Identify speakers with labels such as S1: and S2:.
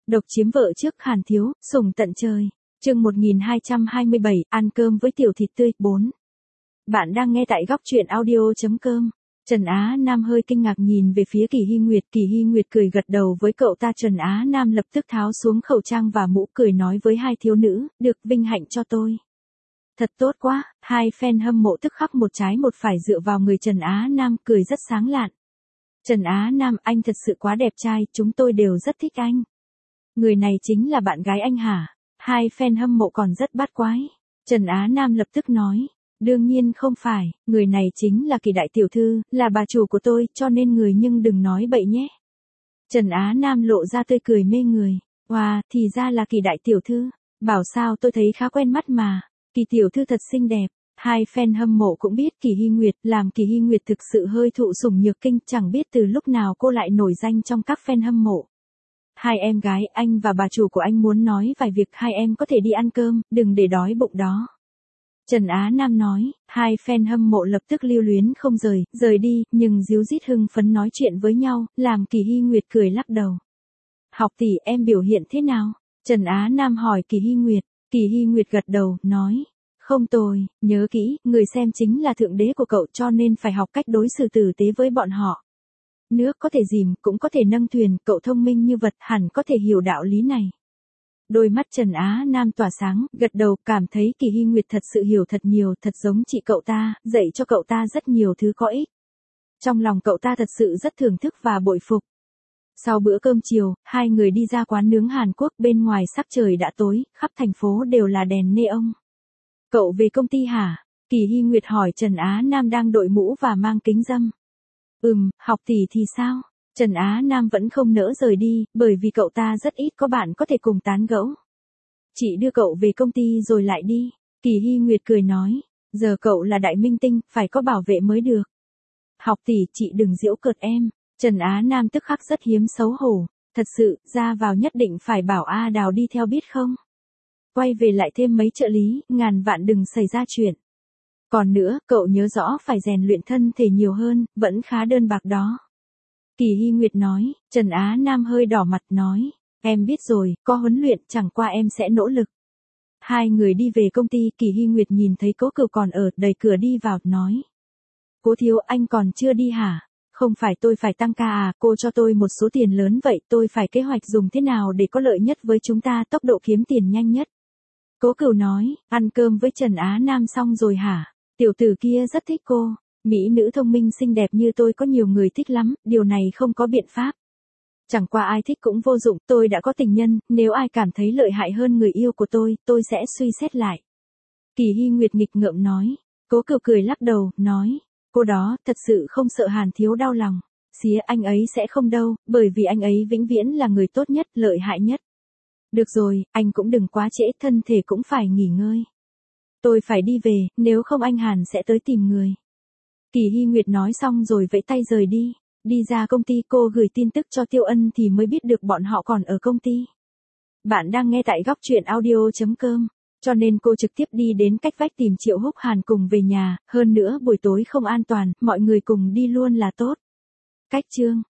S1: Độc chiếm vợ trước Hàn Thiếu, sủng tận trời. Chương 1227, ăn cơm với tiểu thịt tươi, 4. Bạn đang nghe tại góc truyện audio.com. Trần Á Nam hơi kinh ngạc nhìn về phía Kỳ Hy Nguyệt cười gật đầu với cậu ta. Trần Á Nam lập tức tháo xuống khẩu trang và mũ, cười nói với hai thiếu nữ, được vinh hạnh cho tôi. Thật tốt quá, hai fan hâm mộ tức khắc một trái một phải dựa vào người Trần Á Nam, cười rất sáng lạn. Trần Á Nam, anh thật sự quá đẹp trai, chúng tôi đều rất thích anh. Người này chính là bạn gái anh hả? Hai fan hâm mộ còn rất bắt quái. Trần Á Nam lập tức nói, đương nhiên không phải, người này chính là Kỳ đại tiểu thư, là bà chủ của tôi, cho nên người nhưng đừng nói bậy nhé. Trần Á Nam lộ ra tươi cười mê người. Wow, thì ra là Kỳ đại tiểu thư. Bảo sao tôi thấy khá quen mắt mà. Kỳ tiểu thư thật xinh đẹp. Hai fan hâm mộ cũng biết Kỳ Hy Nguyệt, làm Kỳ Hy Nguyệt thực sự hơi thụ sủng nhược kinh, chẳng biết từ lúc nào cô lại nổi danh trong các fan hâm mộ. Hai em gái, anh và bà chủ của anh muốn nói vài việc, hai em có thể đi ăn cơm, đừng để đói bụng đó. Trần Á Nam nói, hai fan hâm mộ lập tức lưu luyến không rời đi, nhưng díu dít hưng phấn nói chuyện với nhau, làm Kỳ Hy Nguyệt cười lắc đầu. Học tỷ, em biểu hiện thế nào? Trần Á Nam hỏi Kỳ Hy Nguyệt. Kỳ Hy Nguyệt gật đầu, nói, không tồi, nhớ kỹ, người xem chính là thượng đế của cậu, cho nên phải học cách đối xử tử tế với bọn họ. Nước có thể dìm, cũng có thể nâng thuyền, cậu thông minh như vật, hẳn có thể hiểu đạo lý này. Đôi mắt Trần Á Nam tỏa sáng, gật đầu, cảm thấy Kỳ Hy Nguyệt thật sự hiểu thật nhiều, thật giống chị cậu ta, dạy cho cậu ta rất nhiều thứ có ích. Trong lòng cậu ta thật sự rất thưởng thức và bội phục. Sau bữa cơm chiều, hai người đi ra quán nướng Hàn Quốc, bên ngoài sắc trời đã tối, khắp thành phố đều là đèn neon. Cậu về công ty hả? Kỳ Hy Nguyệt hỏi Trần Á Nam đang đội mũ và mang kính râm. Học tỷ thì sao? Trần Á Nam vẫn không nỡ rời đi, bởi vì cậu ta rất ít có bạn có thể cùng tán gẫu. Chị đưa cậu về công ty rồi lại đi. Kỳ Hy Nguyệt cười nói, giờ cậu là đại minh tinh, phải có bảo vệ mới được. Học tỷ, chị đừng giễu cợt em. Trần Á Nam tức khắc rất hiếm xấu hổ. Thật sự, ra vào nhất định phải bảo A Đào đi theo biết không? Quay về lại thêm mấy trợ lý, ngàn vạn đừng xảy ra chuyện. Còn nữa, cậu nhớ rõ phải rèn luyện thân thể nhiều hơn, vẫn khá đơn bạc đó. Kỳ Hy Nguyệt nói. Trần Á Nam hơi đỏ mặt nói, em biết rồi, có huấn luyện, chẳng qua em sẽ nỗ lực. Hai người đi về công ty, Kỳ Hy Nguyệt nhìn thấy Cố Cửu còn ở, đẩy cửa đi vào, nói. Cố thiếu, anh còn chưa đi hả? Không phải tôi phải tăng ca à, cô cho tôi một số tiền lớn vậy, tôi phải kế hoạch dùng thế nào để có lợi nhất với chúng ta, tốc độ kiếm tiền nhanh nhất. Cố Cửu nói, ăn cơm với Trần Á Nam xong rồi hả? Tiểu tử kia rất thích cô. Mỹ nữ thông minh xinh đẹp như tôi có nhiều người thích lắm, điều này không có biện pháp. Chẳng qua ai thích cũng vô dụng, tôi đã có tình nhân, nếu ai cảm thấy lợi hại hơn người yêu của tôi sẽ suy xét lại. Kỳ Hy Nguyệt nghịch ngợm nói. Cố Cửu cười lắc đầu, nói, cô đó, thật sự không sợ Hàn Thiếu đau lòng. Xía, anh ấy sẽ không đâu, bởi vì anh ấy vĩnh viễn là người tốt nhất, lợi hại nhất. Được rồi, anh cũng đừng quá trễ, thân thể cũng phải nghỉ ngơi. Tôi phải đi về, nếu không anh Hàn sẽ tới tìm người. Kỳ Hy Nguyệt nói xong rồi vẫy tay rời đi. Đi ra công ty, cô gửi tin tức cho Tiêu Ân thì mới biết được bọn họ còn ở công ty. Bạn đang nghe tại góc truyện audio.com. Cho nên cô trực tiếp đi đến cách vách tìm Triệu Húc Hàn cùng về nhà, hơn nữa buổi tối không an toàn, mọi người cùng đi luôn là tốt. Cách chương